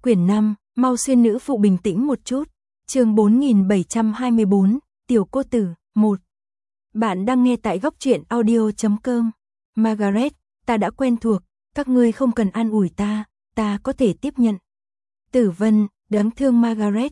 Quyển 5, mau xuyên nữ phụ bình tĩnh một chút. Chương 4724, Tiểu cô tử, 1. Bạn đang nghe tại góc truyện audio.com. Margaret, ta đã quen thuộc, các ngươi không cần an ủi ta có thể tiếp nhận. Tử Vân, đáng thương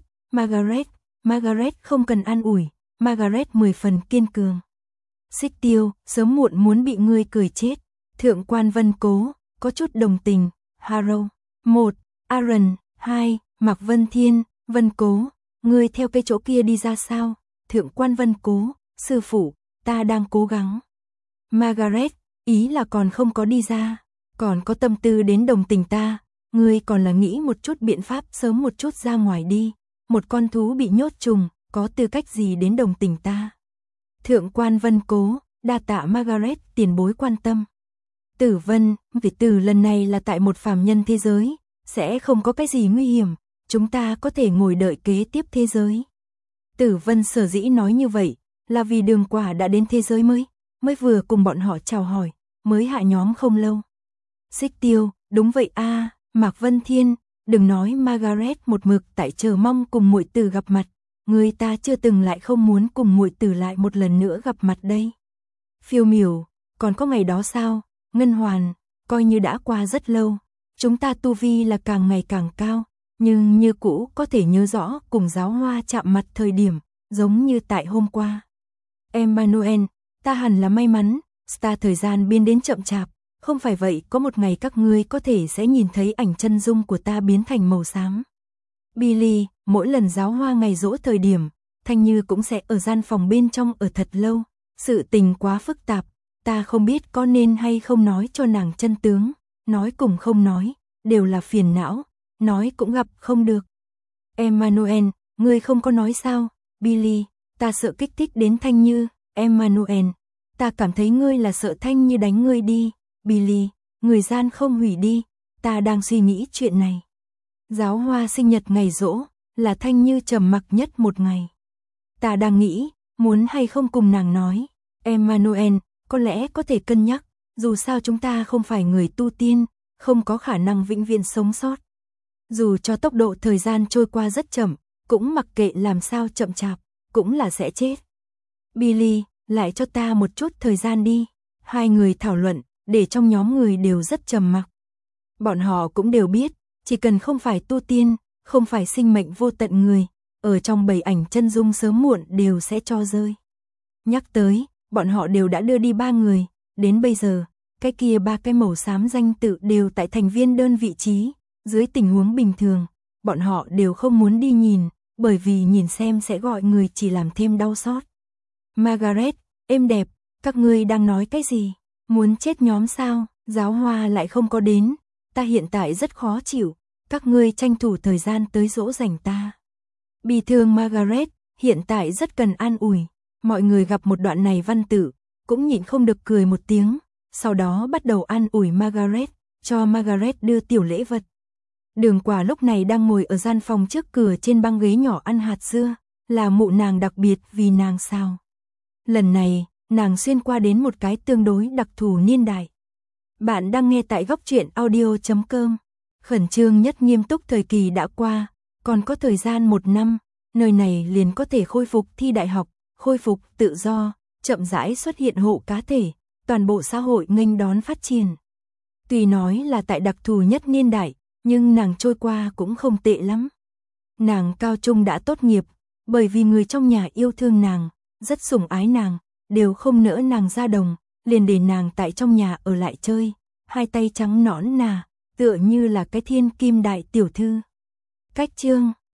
Margaret không cần an ủi, Margaret 10 phần kiên cường. Xích Tiêu, sớm muộn muốn bị ngươi cười chết. Thượng quan Vân Cố, có chút đồng tình. Harrow, 1. Aaron, 2. Mạc Vân Thiên, Vân Cố, ngươi theo cái chỗ kia đi ra sao? Thượng quan Vân Cố, sư phụ, ta đang cố gắng. Margaret, ý là còn không có đi ra, còn có tâm tư đến đồng tình ta, ngươi còn là nghĩ một chút biện pháp sớm một chút ra ngoài đi, một con thú bị nhốt trùng, có tư cách gì đến đồng tình ta. Thượng quan Vân Cố, đa tạ Margaret tiền bối quan tâm. Tử Vân, vì từ lần này là tại một phàm nhân thế giới, sẽ không có cái gì nguy hiểm, chúng ta có thể ngồi đợi kế tiếp thế giới. Tử Vân sở dĩ nói như vậy, là vì Đường Quả đã đến thế giới mới vừa cùng bọn họ chào hỏi, mới hạ nhóm không lâu. Xích Tiêu, đúng vậy a, Mạc Vân Thiên, đừng nói Margaret một mực tại chờ mong cùng muội tử gặp mặt, người ta chưa từng lại không muốn cùng muội tử lại một lần nữa gặp mặt đây. Phiêu Miểu, còn có ngày đó sao? Ngân Hoàn, coi như đã qua rất lâu, chúng ta tu vi là càng ngày càng cao, nhưng như cũ có thể nhớ rõ cùng Giáo Hoa chạm mặt thời điểm, giống như tại hôm qua. Emmanuel, ta hẳn là may mắn, Star thời gian biến đến chậm chạp, không phải vậy có một ngày các ngươi có thể sẽ nhìn thấy ảnh chân dung của ta biến thành màu xám. Billy, mỗi lần Giáo Hoa ngày giỗ thời điểm, Thanh Như cũng sẽ ở gian phòng bên trong ở thật lâu, sự tình quá phức tạp, ta không biết có nên hay không nói cho nàng chân tướng, nói cùng không nói, đều là phiền não, nói cũng gặp không được. Emmanuel, ngươi không có nói sao? Billy, ta sợ kích thích đến Thanh Như. Emmanuel, ta cảm thấy ngươi là sợ Thanh Như đánh ngươi đi. Billy, người gian không hủy đi, ta đang suy nghĩ chuyện này. Giáo Hoa sinh nhật ngày giỗ, là Thanh Như trầm mặc nhất một ngày. Ta đang nghĩ, muốn hay không cùng nàng nói. Emmanuel, có lẽ có thể cân nhắc, dù sao chúng ta không phải người tu tiên, không có khả năng vĩnh viễn sống sót. Dù cho tốc độ thời gian trôi qua rất chậm, cũng mặc kệ làm sao chậm chạp, cũng là sẽ chết. Billy, lại cho ta một chút thời gian đi. Hai người thảo luận, để trong nhóm người đều rất trầm mặc. Bọn họ cũng đều biết, chỉ cần không phải tu tiên, không phải sinh mệnh vô tận người, ở trong bầy ảnh chân dung sớm muộn đều sẽ cho rơi. Nhắc tới, bọn họ đều đã đưa đi 3 người, đến bây giờ, cái kia 3 cái màu xám danh tự đều tại thành viên đơn vị trí, dưới tình huống bình thường, bọn họ đều không muốn đi nhìn, bởi vì nhìn xem sẽ gọi người chỉ làm thêm đau xót. Margaret, êm đẹp, các ngươi đang nói cái gì? Muốn chết nhóm sao? Giáo Hoa lại không có đến, ta hiện tại rất khó chịu, các ngươi tranh thủ thời gian tới dỗ dành ta. Bi thương Margaret, hiện tại rất cần an ủi. Mọi người gặp một đoạn này văn tự, cũng nhịn không được cười một tiếng, sau đó bắt đầu an ủi Margaret, cho Margaret đưa tiểu lễ vật. Đường Quả lúc này đang ngồi ở gian phòng trước cửa trên băng ghế nhỏ ăn hạt dưa, là mụ nàng đặc biệt vì nàng sao. Lần này, nàng xuyên qua đến một cái tương đối đặc thù niên đại. Bạn đang nghe tại góc truyện audio.com. Khẩn trương nhất nghiêm túc thời kỳ đã qua, còn có thời gian 1 năm, nơi này liền có thể khôi phục thi đại học, khôi phục tự do, chậm rãi xuất hiện hộ cá thể, toàn bộ xã hội nghênh đón phát triển. Tuy nói là tại đặc thù nhất niên đại, nhưng nàng trôi qua cũng không tệ lắm. Nàng cao trung đã tốt nghiệp, bởi vì người trong nhà yêu thương nàng, rất sủng ái nàng, đều không nỡ nàng ra đồng, liền để nàng tại trong nhà ở lại chơi, hai tay trắng nõn nà, tựa như là cái thiên kim đại tiểu thư. Cách chương